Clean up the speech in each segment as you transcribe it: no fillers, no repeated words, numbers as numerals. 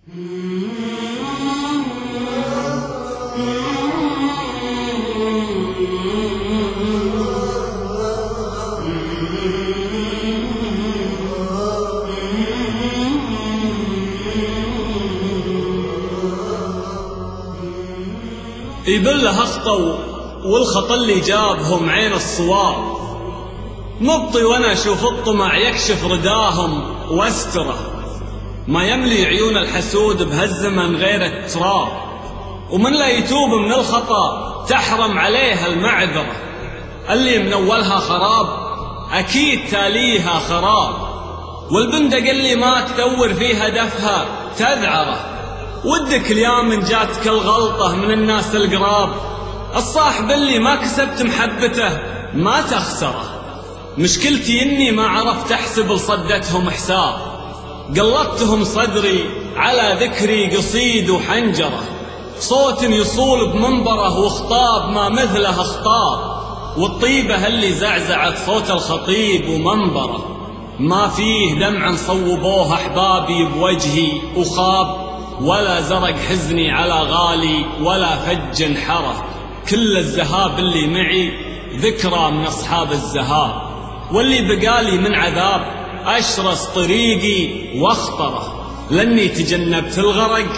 يبله أخطوا والخط اللي جابهم عين الصواب، مبطي وانا اشوف الطمع يكشف رداهم واستره، ما يملي عيون الحسود بهالزمن غير التراب، ومن لا يتوب من الخطا تحرم عليه المعذره، اللي من اولها خراب اكيد تاليها خراب، والبندق اللي ما تثور فيها دفها تذعره، ودك اليوم من جاتك الغلطه من الناس القراب، الصاحب اللي ما كسبت محبته ما تخسره، مشكلتي اني ما عرفت احسب لصدتهم حساب، قلدتهم صدري على ذكري قصيد وحنجره، صوت يصول بمنبره وخطاب ما مثله خطاب، والطيبه اللي زعزعت صوت الخطيب ومنبره، ما فيه دمع صوبوه احبابي بوجهي وخاب، ولا زرق حزني على غالي ولا فج انحره، كل الزهاب اللي معي ذكرى من أصحاب الزهاب، واللي بقالي من عذاب أشرس طريقي واخطره، لاني تجنبت الغرق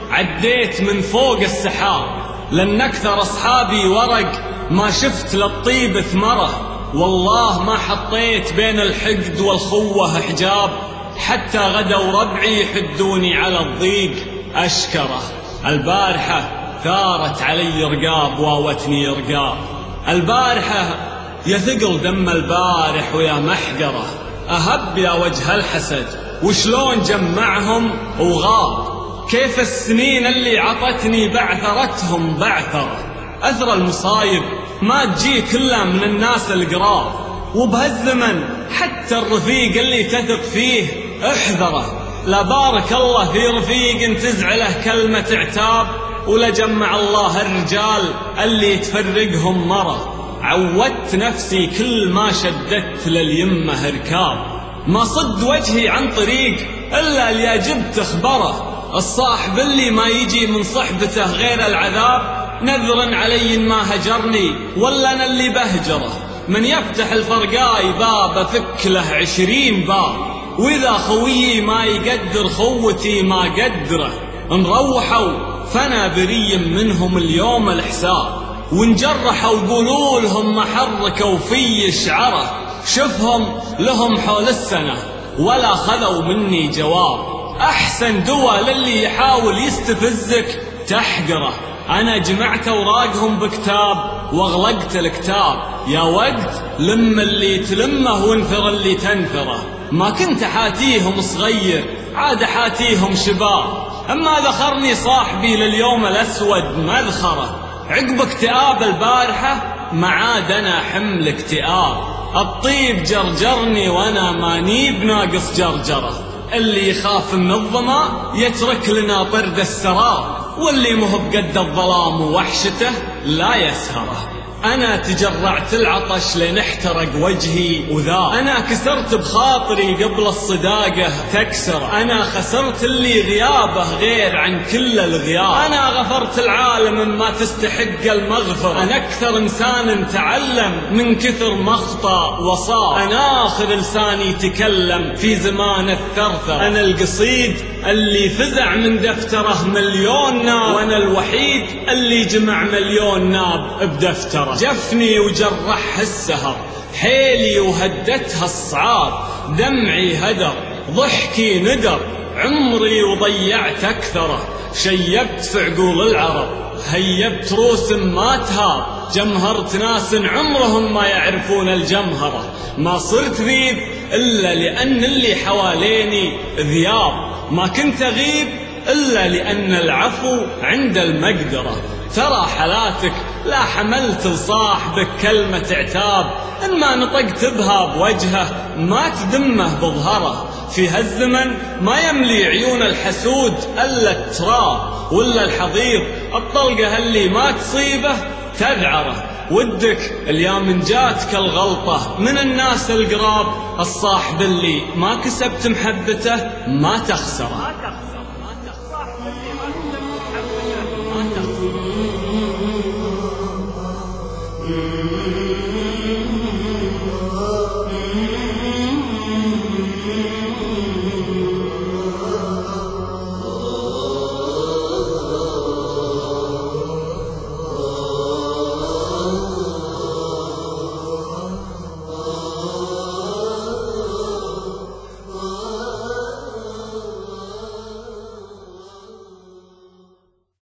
عديت من فوق السحاب، لأن أكثر أصحابي ورق ما شفت للطيب ثمره، والله ما حطيت بين الحقد والخوة حجاب، حتى غدوا ربعي يحدوني على الضيق أشكره، البارحة ثارت علي رقاب واوتني رقاب، البارحة يا ثقل دم البارح ويا محقره، أهب يا وجه الحسد وشلون جمعهم وغاب، كيف السنين اللي عطتني بعثرتهم بعثرة، أثر المصايب ما تجي كلها من الناس القراب، وبهالزمن حتى الرفيق اللي تثق فيه احذره، لا بارك الله في رفيق تزعله كلمة عتاب، ولا جمع الله الرجال اللي تفرقهم مرة، عودت نفسي كل ما شددت لليمه ركاب، ما صد وجهي عن طريق إلا اللي جبت خبره، الصاحب اللي ما يجي من صحبته غير العذاب، نذرا علي ما هجرني ولا أنا اللي بهجره، من يفتح الفرقاي باب فك له 20 باب، وإذا خويي ما يقدر خوتي ما قدره، نروحوا فانا بري منهم اليوم الحساب، ونجرحوا قولوا لهم ما حركوا في شعره، شفهم لهم حول السنة ولا خذوا مني جواب، أحسن دوا للي يحاول يستفزك تحقره، أنا جمعت أوراقهم بكتاب واغلقت الكتاب، يا وقت لم اللي تلمه وانثر اللي تنثره، ما كنت حاتيهم صغير عاد حاتيهم شباب، أما ذخرني صاحبي لليوم الأسود مذخرة، عقب اكتئاب البارحة ما عاد أنا حمل اكتئاب، الطيب جرجرني وأنا ماني بناقص جرجرة، اللي يخاف من الظما يترك لنا طرد السراب، واللي مهب قد الظلام ووحشته لا يسهره، أنا تجرعت العطش لين احترق وجهي وذاب، أنا كسرت بخاطري قبل الصداقة تكسر، أنا خسرت اللي غيابه غير عن كل الغياب، أنا غفرت العالم ما تستحق المغفرة، أنا أكثر إنسان تعلم من كثر مخطأ وصاب، أنا آخر لساني تكلم في زمان الثرثر، أنا القصيد اللي فزع من دفتره مليون ناب، وأنا الوحيد اللي جمع مليون ناب بدفتره، جفني وجرح السهر حيلي وهدتها الصعاب، دمعي هدر ضحكي ندر عمري وضيعت أكثره، شيبت في عقول العرب هيبت روس ما تهاب، جمهرت ناس عمرهم ما يعرفون الجمهرة، ما صرت ذيب إلا لأن اللي حواليني ذياب، ما كنت أغيب إلا لأن العفو عند المقدرة، ترى حالاتك لا حملت لصاحبك كلمة عتاب، إن ما نطقت بها بوجهه ما تدمه بظهره، في هالزمن ما يملي عيون الحسود إلا التراب، ولا الحضيض الطلقة اللي ما تصيبه تذعره، ودك اليوم جاتك الغلطة من الناس القراب، الصاحب اللي ما كسبت محبته ما تخسره.